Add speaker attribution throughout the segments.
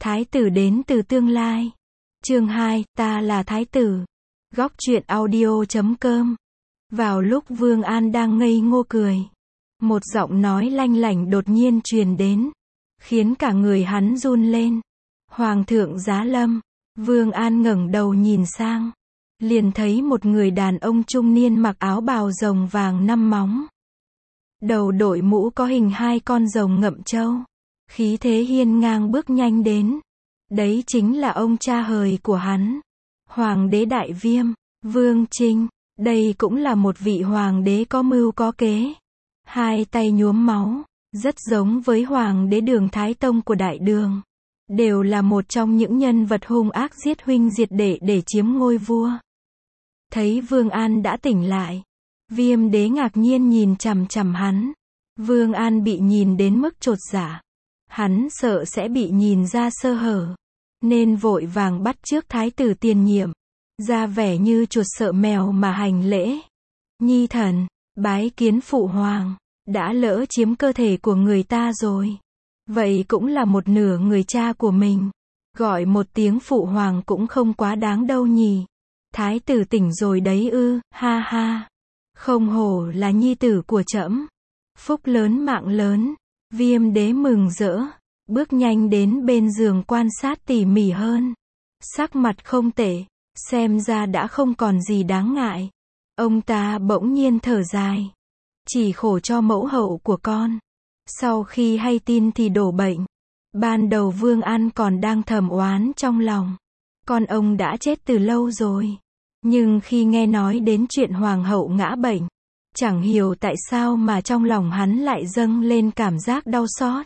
Speaker 1: Thái tử đến từ tương lai. Chương 2, ta là thái tử. Góc truyện audio.com. Vào lúc Vương An đang ngây ngô cười, một giọng nói lanh lảnh đột nhiên truyền đến, khiến cả người hắn run lên. Hoàng thượng giá lâm. Vương An ngẩng đầu nhìn sang, liền thấy một người đàn ông trung niên mặc áo bào rồng vàng 5 móng. Đầu đội mũ có hình 2 con rồng ngậm trâu. Khí thế hiên ngang bước nhanh đến. Đấy chính là ông cha hời của hắn, Hoàng đế Đại Viêm, Vương Trinh. Đây cũng là một vị hoàng đế có mưu có kế. 2 tay nhuốm máu, rất giống với hoàng đế Đường Thái Tông của Đại Đường. Đều là một trong những nhân vật hung ác giết huynh diệt đệ để chiếm ngôi vua. Thấy Vương An đã tỉnh lại, Viêm đế ngạc nhiên nhìn chằm chằm hắn. Vương An bị nhìn đến mức chột dạ. Hắn sợ sẽ bị nhìn ra sơ hở, nên vội vàng bắt chước thái tử tiền nhiệm, ra vẻ như chuột sợ mèo mà hành lễ. Nhi thần, bái kiến phụ hoàng. Đã lỡ chiếm cơ thể của người ta rồi, vậy cũng là một nửa người cha của mình. Gọi một tiếng phụ hoàng cũng không quá đáng đâu nhỉ. Thái tử tỉnh rồi đấy ư, ha ha. Không hổ là nhi tử của trẫm. Phúc lớn mạng lớn. Viêm đế mừng rỡ, bước nhanh đến bên giường quan sát tỉ mỉ hơn. Sắc mặt không tệ, xem ra đã không còn gì đáng ngại. Ông ta bỗng nhiên thở dài. Chỉ khổ cho mẫu hậu của con. Sau khi hay tin thì đổ bệnh. Ban đầu Vương An còn đang thầm oán trong lòng. Con ông đã chết từ lâu rồi. Nhưng khi nghe nói đến chuyện hoàng hậu ngã bệnh, chẳng hiểu tại sao mà trong lòng hắn lại dâng lên cảm giác đau xót.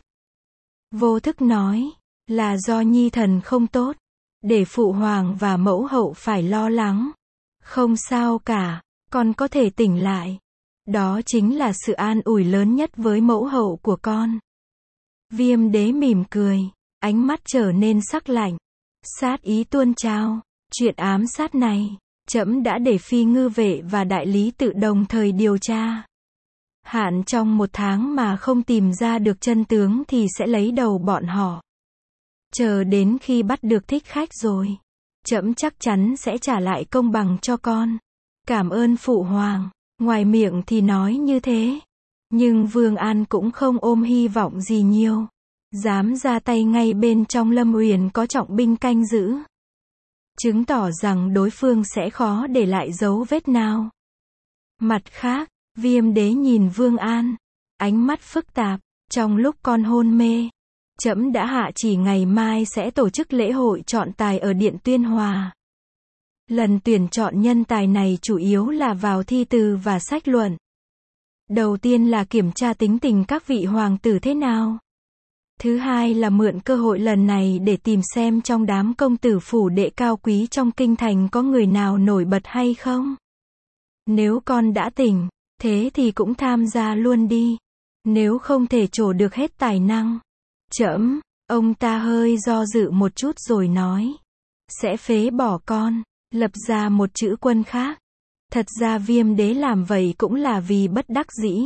Speaker 1: Vô thức nói, là do nhi thần không tốt, để phụ hoàng và mẫu hậu phải lo lắng. Không sao cả, con có thể tỉnh lại. Đó chính là sự an ủi lớn nhất với mẫu hậu của con. Viêm đế mỉm cười, ánh mắt trở nên sắc lạnh. Sát ý tuôn trào. Chuyện ám sát này, trẫm đã để phi ngư vệ và đại lý tự đồng thời điều tra. Hạn trong 1 tháng mà không tìm ra được chân tướng thì sẽ lấy đầu bọn họ. Chờ đến khi bắt được thích khách rồi, trẫm chắc chắn sẽ trả lại công bằng cho con. Cảm ơn phụ hoàng. Ngoài miệng thì nói như thế, nhưng Vương An cũng không ôm hy vọng gì nhiều. Dám ra tay ngay bên trong Lâm Uyển có trọng binh canh giữ, chứng tỏ rằng đối phương sẽ khó để lại dấu vết nào. Mặt khác, Viêm đế nhìn Vương An, ánh mắt phức tạp. Trong lúc con hôn mê, trẫm đã hạ chỉ ngày mai sẽ tổ chức lễ hội chọn tài ở Điện Tuyên Hòa. Lần tuyển chọn nhân tài này chủ yếu là vào thi từ và sách luận. Đầu tiên là kiểm tra tính tình các vị hoàng tử thế nào. Thứ hai là mượn cơ hội lần này để tìm xem trong đám công tử phủ đệ cao quý trong kinh thành có người nào nổi bật hay không. Nếu con đã tỉnh, thế thì cũng tham gia luôn đi. Nếu không thể trổ được hết tài năng, trẫm, ông ta hơi do dự một chút rồi nói, sẽ phế bỏ con, lập ra một chữ quân khác. Thật ra Viêm đế làm vậy cũng là vì bất đắc dĩ.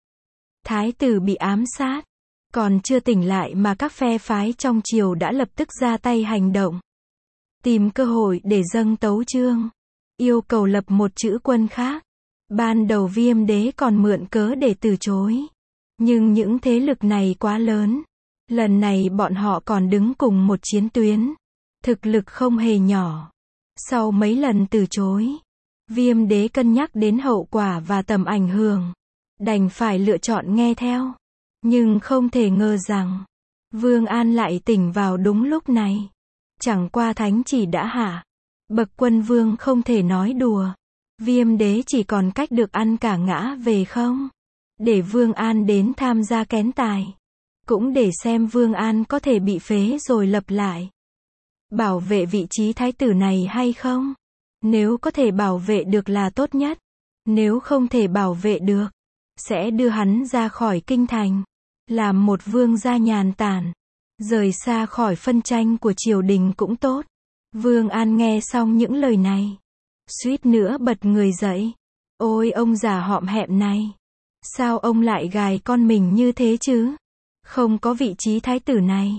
Speaker 1: Thái tử bị ám sát, còn chưa tỉnh lại mà các phe phái trong triều đã lập tức ra tay hành động. Tìm cơ hội để dâng tấu chương, yêu cầu lập một chữ quân khác. Ban đầu Viêm đế còn mượn cớ để từ chối. Nhưng những thế lực này quá lớn. Lần này bọn họ còn đứng cùng một chiến tuyến. Thực lực không hề nhỏ. Sau mấy lần từ chối, Viêm đế cân nhắc đến hậu quả và tầm ảnh hưởng, đành phải lựa chọn nghe theo. Nhưng không thể ngờ rằng, Vương An lại tỉnh vào đúng lúc này. Chẳng qua thánh chỉ đã hạ, bậc quân vương không thể nói đùa. Viêm đế chỉ còn cách được ăn cả ngã về không. Để Vương An đến tham gia kén tài. Cũng để xem Vương An có thể bị phế rồi lập lại. Bảo vệ vị trí thái tử này hay không? Nếu có thể bảo vệ được là tốt nhất. Nếu không thể bảo vệ được, sẽ đưa hắn ra khỏi kinh thành, làm một vương gia nhàn tản, rời xa khỏi phân tranh của triều đình cũng tốt. Vương An nghe xong những lời này, suýt nữa bật người dậy. Ôi ông già họm hẹm này, sao ông lại gài con mình như thế chứ? Không có vị trí thái tử này,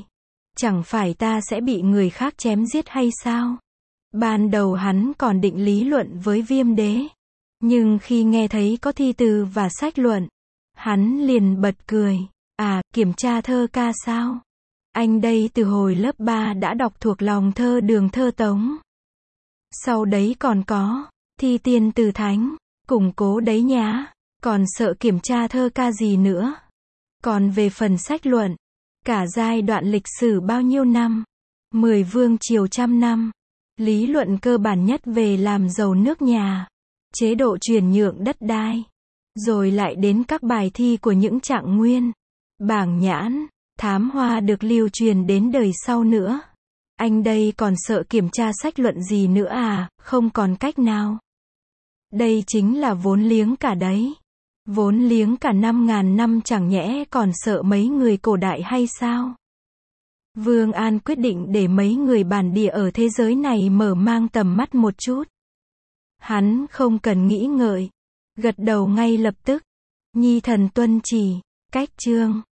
Speaker 1: Chẳng phải ta sẽ bị người khác chém giết hay sao? Ban đầu hắn còn định lý luận với Viêm Đế. Nhưng khi nghe thấy có thi từ và sách luận, hắn liền bật cười. À, kiểm tra thơ ca sao? Anh đây từ hồi lớp 3 đã đọc thuộc lòng thơ Đường thơ Tống. Sau đấy còn có thi tiên từ thánh, củng cố đấy nhá. Còn sợ kiểm tra thơ ca gì nữa? Còn về phần sách luận, cả giai đoạn lịch sử bao nhiêu năm, 10 vương triều trăm năm, lý luận cơ bản nhất về làm giàu nước nhà, chế độ chuyển nhượng đất đai, rồi lại đến các bài thi của những Trạng Nguyên, Bảng Nhãn, Thám Hoa được lưu truyền đến đời sau nữa. Anh đây còn sợ kiểm tra sách luận gì nữa à, không còn cách nào. Đây chính là vốn liếng cả đấy. Vốn liếng cả 5.000 năm chẳng nhẽ còn sợ mấy người cổ đại hay sao? Vương An quyết định để mấy người bản địa ở thế giới này mở mang tầm mắt một chút. Hắn không cần nghĩ ngợi, gật đầu ngay lập tức. Nhi thần tuân chỉ, cách chương.